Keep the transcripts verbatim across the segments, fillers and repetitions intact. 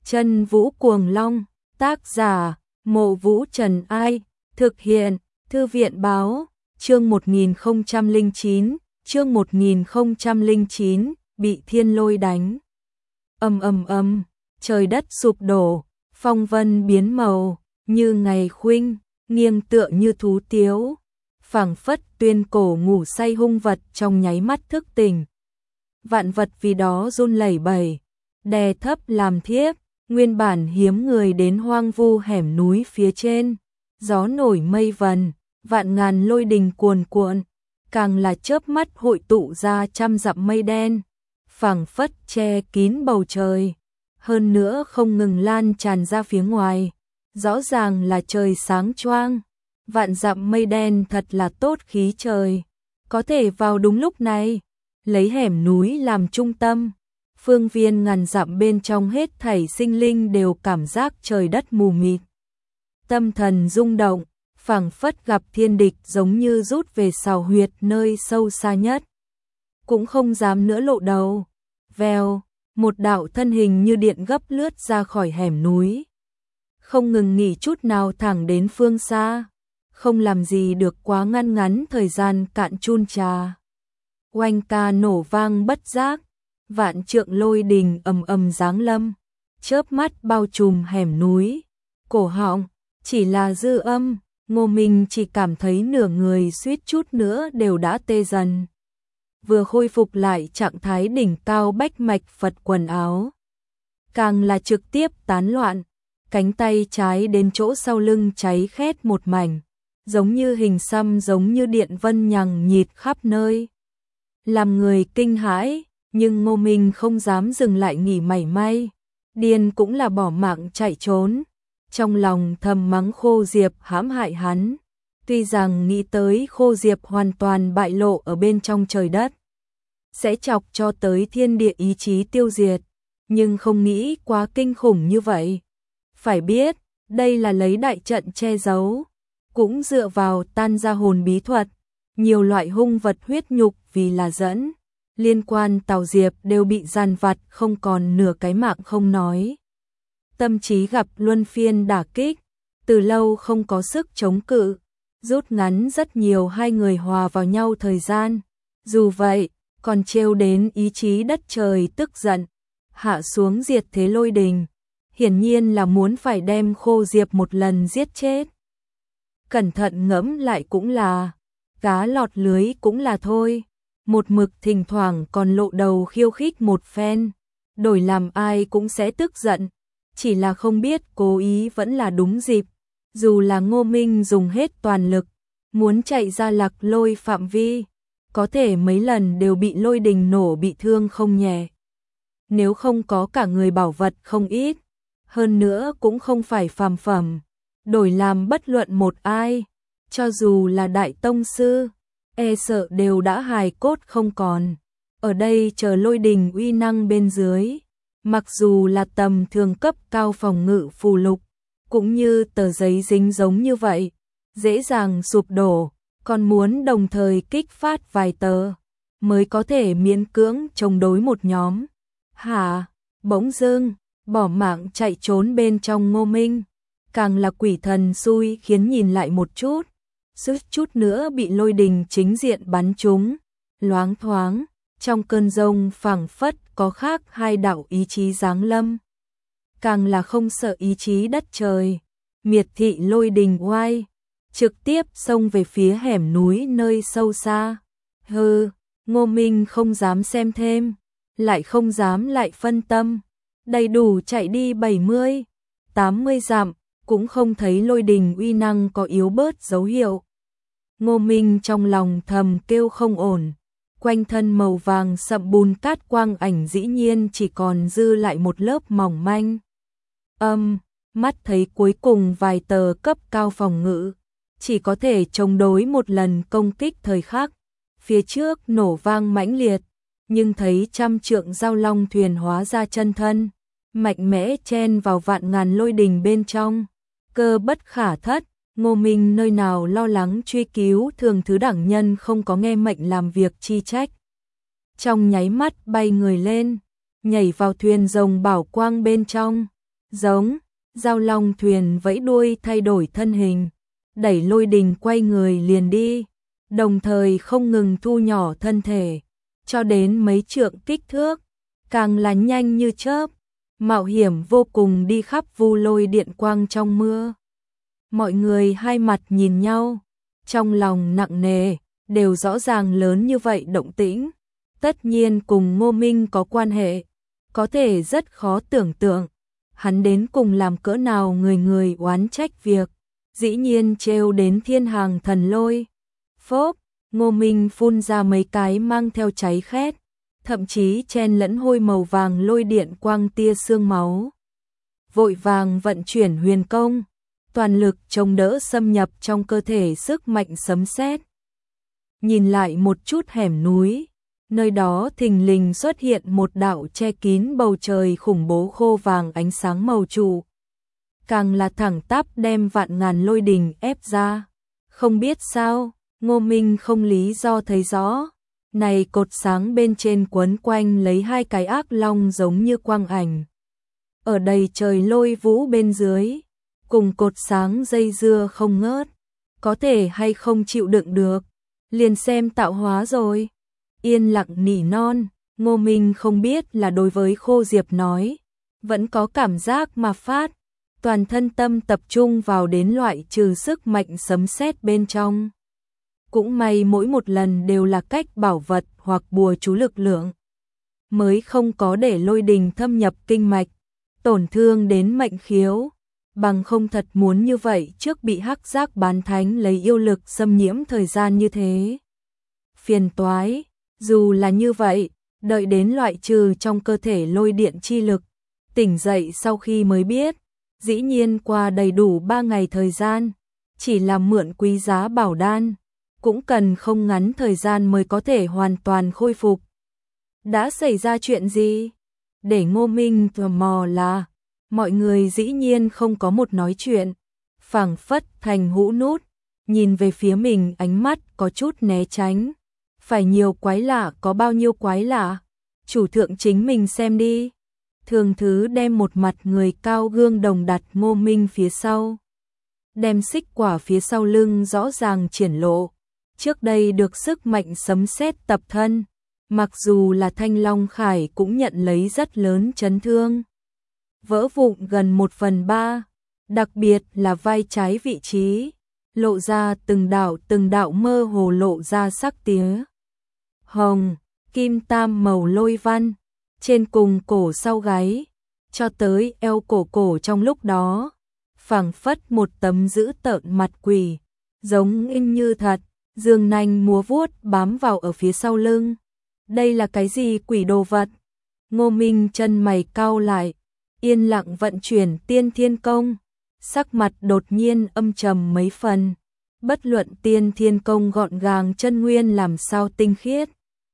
Chân Vũ Cuồng Long, tác giả, Mộ Vũ Trần Ai, thực hiện, Thư viện Báo, chương một nghìn không trăm lẻ chín, chương một nghìn không trăm lẻ chín, bị thiên lôi đánh. Ầm ầm ầm, trời đất sụp đổ, phong vân biến màu, như ngày khuynh, nghiêng tựa như thú tiếu, phảng phất tuyên cổ ngủ say hung vật trong nháy mắt thức tỉnh. Vạn vật vì đó run lẩy bẩy, đè thấp làm thiếp, nguyên bản hiếm người đến hoang vu hẻm núi phía trên, gió nổi mây vần, vạn ngàn lôi đình cuồn cuộn, càng là chớp mắt hội tụ ra trăm dặm mây đen, phảng phất che kín bầu trời, hơn nữa không ngừng lan tràn ra phía ngoài, rõ ràng là trời sáng choang, vạn dặm mây đen thật là tốt khí trời, có thể vào đúng lúc này, lấy hẻm núi làm trung tâm, phương viên ngàn dặm bên trong hết thảy sinh linh đều cảm giác trời đất mù mịt. Tâm thần rung động, phảng phất gặp thiên địch giống như rút về sào huyệt nơi sâu xa nhất. Cũng không dám nữa lộ đầu. Vèo, một đạo thân hình như điện gấp lướt ra khỏi hẻm núi. Không ngừng nghỉ chút nào thẳng đến phương xa. Không làm gì được quá ngăn ngắn thời gian cạn chun trà. Oanh ca nổ vang bất giác. Vạn trượng lôi đình ầm ầm giáng lâm. Chớp mắt bao trùm hẻm núi. Cổ họng, chỉ là dư âm. Ngô Minh chỉ cảm thấy nửa người suýt chút nữa đều đã tê dần. Vừa khôi phục lại trạng thái đỉnh cao bách mạch Phật quần áo. Càng là trực tiếp tán loạn, cánh tay trái đến chỗ sau lưng cháy khét một mảnh, giống như hình xăm giống như điện vân nhằng nhịt khắp nơi. Làm người kinh hãi, nhưng Ngô Minh không dám dừng lại nghỉ mảy may, điên cũng là bỏ mạng chạy trốn. Trong lòng thầm mắng Khô Diệp hãm hại hắn, tuy rằng nghĩ tới Khô Diệp hoàn toàn bại lộ ở bên trong trời đất, sẽ chọc cho tới thiên địa ý chí tiêu diệt, nhưng không nghĩ quá kinh khủng như vậy. Phải biết, đây là lấy đại trận che giấu, cũng dựa vào tan ra hồn bí thuật, nhiều loại hung vật huyết nhục vì là dẫn, liên quan Tào Diệp đều bị giàn vặt không còn nửa cái mạng không nói. Tâm trí gặp luân phiên đả kích, từ lâu không có sức chống cự, rút ngắn rất nhiều hai người hòa vào nhau thời gian. Dù vậy, còn trêu đến ý chí đất trời tức giận, hạ xuống diệt thế lôi đình, hiển nhiên là muốn phải đem Khô Diệp một lần giết chết. Cẩn thận ngẫm lại cũng là, cá lọt lưới cũng là thôi, một mực thỉnh thoảng còn lộ đầu khiêu khích một phen, đổi làm ai cũng sẽ tức giận. Chỉ là không biết cố ý vẫn là đúng dịp, dù là Ngô Minh dùng hết toàn lực, muốn chạy ra lạc lôi phạm vi, có thể mấy lần đều bị lôi đình nổ bị thương không nhẹ. Nếu không có cả người bảo vật không ít, hơn nữa cũng không phải phàm phẩm, đổi làm bất luận một ai, cho dù là đại tông sư, e sợ đều đã hài cốt không còn, ở đây chờ lôi đình uy năng bên dưới. Mặc dù là tầm thường cấp cao phòng ngự phù lục, cũng như tờ giấy dính giống như vậy, dễ dàng sụp đổ, còn muốn đồng thời kích phát vài tờ, mới có thể miễn cưỡng chống đối một nhóm. Hả, bỗng dưng, bỏ mạng chạy trốn bên trong Ngô Minh, càng là quỷ thần xui khiến nhìn lại một chút, suýt chút nữa bị lôi đình chính diện bắn trúng, loáng thoáng. Trong cơn giông phảng phất có khác hai đạo ý chí giáng lâm. Càng là không sợ ý chí đất trời, miệt thị lôi đình oai, trực tiếp xông về phía hẻm núi nơi sâu xa. Hừ, Ngô Minh không dám xem thêm, lại không dám lại phân tâm, đầy đủ chạy đi bảy mươi, tám mươi dặm, cũng không thấy lôi đình uy năng có yếu bớt dấu hiệu. Ngô Minh trong lòng thầm kêu không ổn. Quanh thân màu vàng sậm bùn cát quang ảnh dĩ nhiên chỉ còn dư lại một lớp mỏng manh. Âm, mắt thấy cuối cùng vài tờ cấp cao phòng ngự, chỉ có thể chống đối một lần công kích thời khắc. Phía trước nổ vang mãnh liệt, nhưng thấy trăm trượng giao long thuyền hóa ra chân thân, mạnh mẽ chen vào vạn ngàn lôi đình bên trong. Cơ bất khả thất, Ngô Minh nơi nào lo lắng truy cứu thường thứ đẳng nhân không có nghe mệnh làm việc chi trách. Trong nháy mắt bay người lên, nhảy vào thuyền rồng bảo quang bên trong, giống, Giao Long thuyền vẫy đuôi thay đổi thân hình, đẩy lôi đình quay người liền đi, đồng thời không ngừng thu nhỏ thân thể, cho đến mấy trượng kích thước, càng là nhanh như chớp, mạo hiểm vô cùng đi khắp vu lôi điện quang trong mưa. Mọi người hai mặt nhìn nhau, trong lòng nặng nề, đều rõ ràng lớn như vậy động tĩnh, tất nhiên cùng Ngô Minh có quan hệ, có thể rất khó tưởng tượng, hắn đến cùng làm cỡ nào người người oán trách việc, dĩ nhiên trêu đến thiên hàng thần lôi. Phốp, Ngô Minh phun ra mấy cái mang theo cháy khét, thậm chí chen lẫn hôi màu vàng lôi điện quang tia xương máu. Vội vàng vận chuyển huyền công, toàn lực chống đỡ xâm nhập trong cơ thể sức mạnh sấm sét. Nhìn lại một chút hẻm núi, nơi đó thình lình xuất hiện một đạo che kín bầu trời khủng bố khô vàng ánh sáng màu trụ. Càng là thẳng tắp đem vạn ngàn lôi đình ép ra. Không biết sao, Ngô Minh không lý do thấy rõ. Này cột sáng bên trên quấn quanh lấy hai cái ác long giống như quang ảnh. Ở đầy trời lôi vũ bên dưới, cùng cột sáng dây dưa không ngớt. Có thể hay không chịu đựng được, liền xem tạo hóa rồi. Yên lặng nỉ non, Ngô Minh không biết là đối với Khô Diệp nói, vẫn có cảm giác mà phát, toàn thân tâm tập trung vào đến loại trừ sức mạnh sấm sét bên trong. Cũng may mỗi một lần đều là cách bảo vật hoặc bùa chú lực lượng, mới không có để lôi đình thâm nhập kinh mạch, tổn thương đến mệnh khiếu, bằng không thật muốn như vậy trước bị hắc giác bán thánh lấy yêu lực xâm nhiễm thời gian như thế. Phiền toái. Dù là như vậy, đợi đến loại trừ trong cơ thể lôi điện chi lực, tỉnh dậy sau khi mới biết, dĩ nhiên qua đầy đủ ba ngày thời gian, chỉ là mượn quý giá bảo đan, cũng cần không ngắn thời gian mới có thể hoàn toàn khôi phục. Đã xảy ra chuyện gì? Để Ngô Minh tò mò là, mọi người dĩ nhiên không có một nói chuyện, phảng phất thành hũ nút, nhìn về phía mình ánh mắt có chút né tránh. Phải nhiều quái lạ có bao nhiêu quái lạ, chủ thượng chính mình xem đi. Thường Thứ đem một mặt người cao gương đồng đặt Ngô Minh phía sau, đem xích quả phía sau lưng rõ ràng triển lộ. Trước đây được sức mạnh sấm sét tập thân, mặc dù là Thanh Long Khải cũng nhận lấy rất lớn chấn thương, vỡ vụn gần một phần ba, đặc biệt là vai trái vị trí, lộ ra từng đạo từng đạo mơ hồ lộ ra sắc tía hồng, kim tam màu lôi văn, trên cùng cổ sau gáy, cho tới eo cổ cổ trong lúc đó, phảng phất một tấm dữ tợn mặt quỷ, giống in như thật, dương nanh múa vuốt bám vào ở phía sau lưng. Đây là cái gì quỷ đồ vật? Ngô Minh chân mày cau lại, yên lặng vận chuyển tiên thiên công, sắc mặt đột nhiên âm trầm mấy phần. Bất luận tiên thiên công gọn gàng chân nguyên làm sao tinh khiết,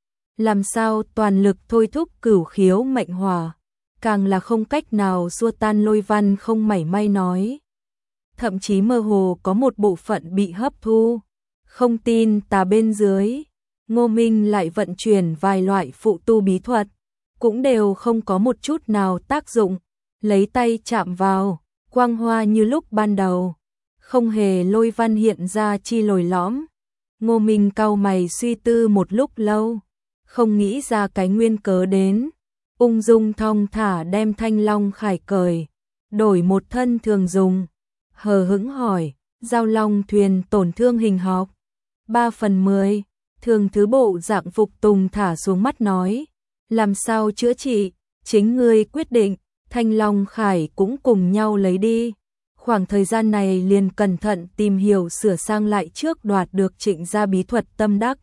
làm sao toàn lực thôi thúc cửu khiếu mệnh hỏa, càng là không cách nào xua tan lôi văn không mảy may nói. Thậm chí mơ hồ có một bộ phận bị hấp thu. Không tin tà bên dưới, Ngô Minh lại vận chuyển vài loại phụ tu bí thuật, cũng đều không có một chút nào tác dụng. Lấy tay chạm vào, quang hoa như lúc ban đầu, không hề lôi văn hiện ra chi lồi lõm. Ngô Minh cau mày suy tư một lúc lâu, không nghĩ ra cái nguyên cớ đến, ung dung thong thả đem Thanh Long Khải cởi, đổi một thân thường dùng, hờ hững hỏi, Giao Long thuyền tổn thương hình học, ba phần mười, Thường Thứ bộ dạng phục tùng thả xuống mắt nói, làm sao chữa trị, chính ngươi quyết định, Thanh Long Khải cũng cùng nhau lấy đi. Khoảng thời gian này liền cẩn thận tìm hiểu sửa sang lại trước đoạt được Trịnh gia bí thuật tâm đắc.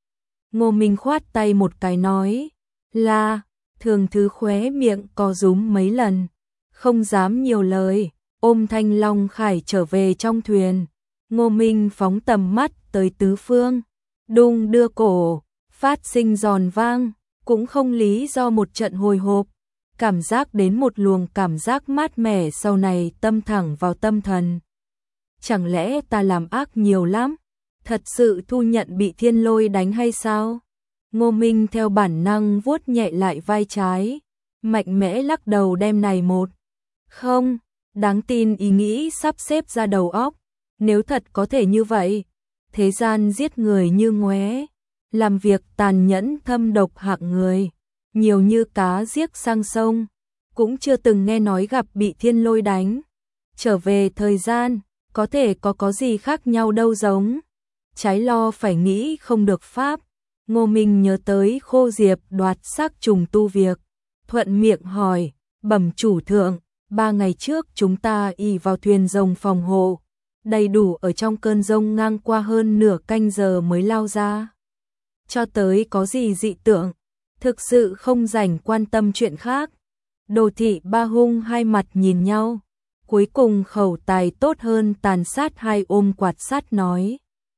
Ngô Minh khoát tay một cái nói, là, Thường Thứ khóe miệng co rúm mấy lần, không dám nhiều lời, ôm Thanh Long Khải trở về trong thuyền. Ngô Minh phóng tầm mắt tới tứ phương, đung đưa cổ, phát sinh giòn vang, cũng không lý do một trận hồi hộp, cảm giác đến một luồng cảm giác mát mẻ sau này tâm thẳng vào tâm thần. Chẳng lẽ ta làm ác nhiều lắm? Thật sự thu nhận bị thiên lôi đánh hay sao? Ngô Minh theo bản năng vuốt nhẹ lại vai trái, mạnh mẽ lắc đầu đem này một Không, đáng tin ý nghĩ sắp xếp ra đầu óc, nếu thật có thể như vậy, thế gian giết người như ngoé, làm việc tàn nhẫn thâm độc hạng người, nhiều như cá giết sang sông, cũng chưa từng nghe nói gặp bị thiên lôi đánh. Trở về thời gian, có thể có có gì khác nhau đâu giống. Trái lo phải nghĩ không được pháp. Ngô Minh nhớ tới Khô Diệp đoạt xác trùng tu việc, thuận miệng hỏi, bẩm chủ thượng, ba ngày trước chúng ta ỷ vào thuyền rồng phòng hộ, đầy đủ ở trong cơn rông ngang qua hơn nửa canh giờ mới lao ra. Cho tới có gì dị tượng, thực sự không rảnh quan tâm chuyện khác. Đồ Thị Ba Hung hai mặt nhìn nhau, cuối cùng khẩu tài tốt hơn tàn sát hai ôm quạt sát nói.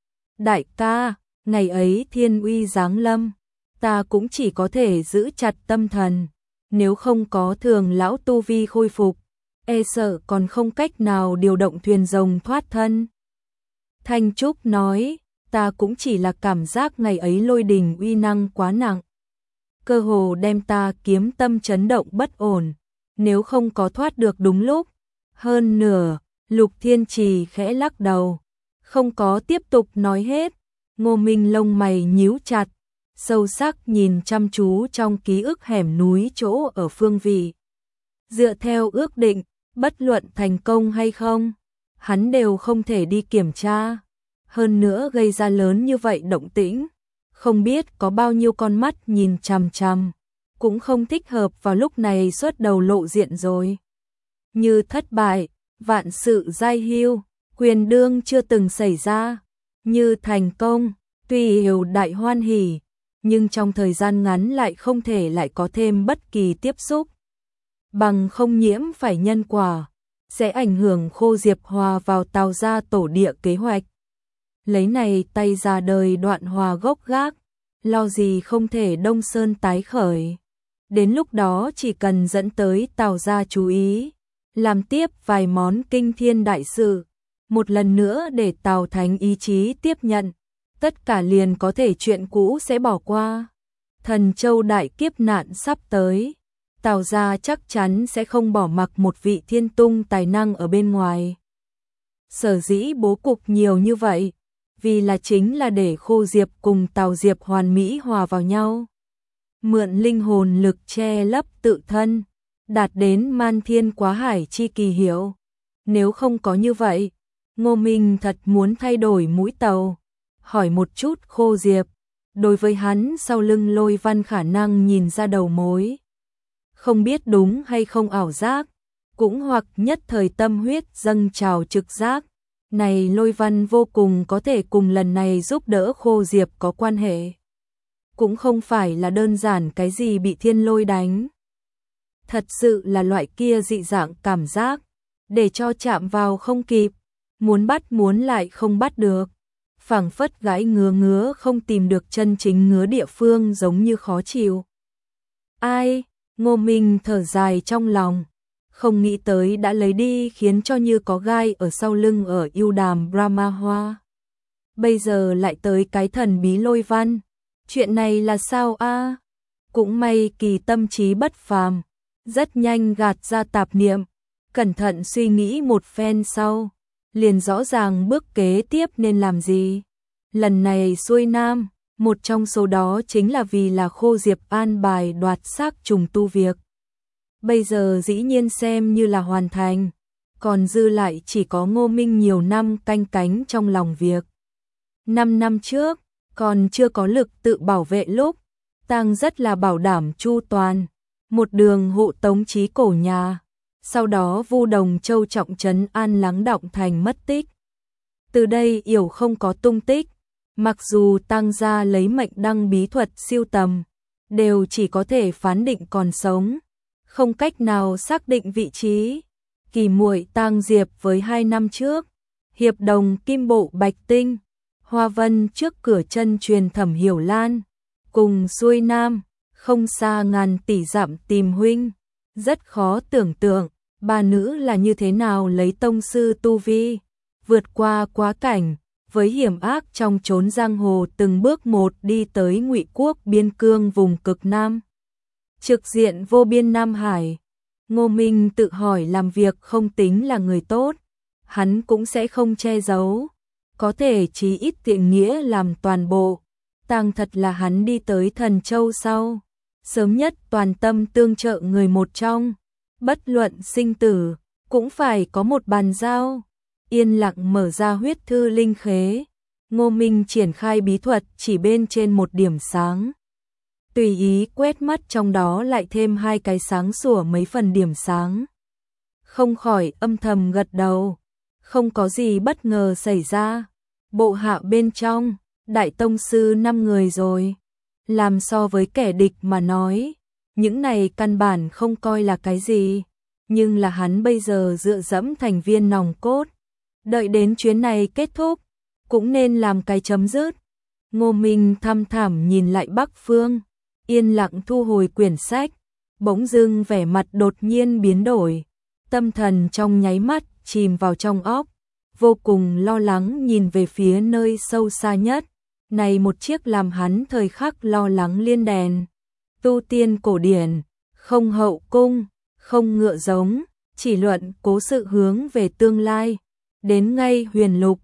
Đại ca, ngày ấy thiên uy giáng lâm, ta cũng chỉ có thể giữ chặt tâm thần, nếu không có thường lão tu vi khôi phục, e sợ còn không cách nào điều động thuyền rồng thoát thân. Thanh Trúc nói, ta cũng chỉ là cảm giác ngày ấy lôi đình uy năng quá nặng, cơ hồ đem ta kiếm tâm chấn động bất ổn, nếu không có thoát được đúng lúc. Hơn nửa, Lục Thiên Trì khẽ lắc đầu, không có tiếp tục nói hết. Ngô Minh lông mày nhíu chặt, sâu sắc nhìn chăm chú trong ký ức hẻm núi chỗ ở phương vị. Dựa theo ước định, bất luận thành công hay không, hắn đều không thể đi kiểm tra. Hơn nữa gây ra lớn như vậy động tĩnh, không biết có bao nhiêu con mắt nhìn chằm chằm, cũng không thích hợp vào lúc này xuất đầu lộ diện rồi. Như thất bại, vạn sự giai hưu, quyền đương chưa từng xảy ra. Như thành công, tuy hiểu đại hoan hỉ, nhưng trong thời gian ngắn lại không thể lại có thêm bất kỳ tiếp xúc. Bằng không nhiễm phải nhân quả, sẽ ảnh hưởng Khô Diệp hòa vào Tào gia tổ địa kế hoạch. Lấy này tay ra đời đoạn hòa gốc gác, lo gì không thể Đông Sơn tái khởi. Đến lúc đó chỉ cần dẫn tới Tào gia chú ý, làm tiếp vài món kinh thiên đại sự, một lần nữa để Tào Thánh ý chí tiếp nhận, tất cả liền có thể chuyện cũ sẽ bỏ qua. Thần Châu đại kiếp nạn sắp tới, Tào gia chắc chắn sẽ không bỏ mặc một vị thiên tung tài năng ở bên ngoài. Sở dĩ bố cục nhiều như vậy, vì là chính là để Khô Diệp cùng Tào Diệp hoàn mỹ hòa vào nhau. Mượn linh hồn lực che lấp tự thân, đạt đến man thiên quá hải chi kỳ hiệu. Nếu không có như vậy, Ngô Minh thật muốn thay đổi mũi tàu. Hỏi một chút Khô Diệp, đối với hắn sau lưng Lôi Văn khả năng nhìn ra đầu mối. Không biết đúng hay không ảo giác, cũng hoặc nhất thời tâm huyết dâng trào trực giác. Này Lôi Văn vô cùng có thể cùng lần này giúp đỡ Khô Diệp có quan hệ. Cũng không phải là đơn giản cái gì bị thiên lôi đánh. Thật sự là loại kia dị dạng cảm giác, để cho chạm vào không kịp, muốn bắt muốn lại không bắt được. Phảng phất gãi ngứa ngứa không tìm được chân chính ngứa địa phương giống như khó chịu. Ai, Ngô Minh thở dài trong lòng, không nghĩ tới đã lấy đi khiến cho như có gai ở sau lưng ở yêu đàm Brahma Hoa. Bây giờ lại tới cái thần bí Lôi Văn, chuyện này là sao a? Cũng may kỳ tâm trí bất phàm, rất nhanh gạt ra tạp niệm, cẩn thận suy nghĩ một phen sau, liền rõ ràng bước kế tiếp nên làm gì. Lần này xuôi nam, một trong số đó chính là vì là Khô Diệp an bài đoạt xác trùng tu việc. Bây giờ dĩ nhiên xem như là hoàn thành, còn dư lại chỉ có Ngô Minh nhiều năm canh cánh trong lòng việc. Năm năm trước, còn chưa có lực tự bảo vệ lúc, Tang rất là bảo đảm chu toàn, một đường hộ tống chí cổ nhà. Sau đó Vu Đồng Châu trọng trấn an lắng động thành mất tích. Từ đây yểu không có tung tích, mặc dù Tang gia lấy mệnh đăng bí thuật siêu tầm, đều chỉ có thể phán định còn sống, không cách nào xác định vị trí. Kỳ muội Tang Diệp với hai năm trước, hiệp đồng Kim Bộ Bạch Tinh, Hoa Vân trước cửa chân truyền Thẩm Hiểu Lan, cùng xuôi nam, không xa ngàn tỷ dặm tìm huynh. Rất khó tưởng tượng, ba nữ là như thế nào lấy tông sư tu vi, vượt qua quá cảnh, với hiểm ác trong chốn giang hồ từng bước một đi tới Ngụy quốc biên cương vùng cực Nam. Trực diện vô biên Nam Hải, Ngô Minh tự hỏi làm việc không tính là người tốt, hắn cũng sẽ không che giấu, có thể chí ít tiện nghĩa làm toàn bộ. Tang thật là hắn đi tới Thần Châu sau, sớm nhất toàn tâm tương trợ người một trong, bất luận sinh tử, cũng phải có một bàn giao. Yên lặng mở ra huyết thư linh khế, Ngô Minh triển khai bí thuật chỉ bên trên một điểm sáng. Tùy ý quét mắt trong đó lại thêm hai cái sáng sủa mấy phần điểm sáng. Không khỏi âm thầm gật đầu, không có gì bất ngờ xảy ra. Bộ hạ bên trong, đại tông sư năm người rồi. Làm so với kẻ địch mà nói, những này căn bản không coi là cái gì. Nhưng là hắn bây giờ dựa dẫm thành viên nòng cốt. Đợi đến chuyến này kết thúc, cũng nên làm cái chấm dứt. Ngô Minh thăm thẳm nhìn lại Bắc Phương, yên lặng thu hồi quyển sách, bỗng dưng vẻ mặt đột nhiên biến đổi, tâm thần trong nháy mắt chìm vào trong óc, vô cùng lo lắng nhìn về phía nơi sâu xa nhất, này một chiếc làm hắn thời khắc lo lắng liên đèn. Tu tiên cổ điển, không hậu cung, không ngựa giống, chỉ luận cố sự hướng về tương lai, đến ngay huyền lục,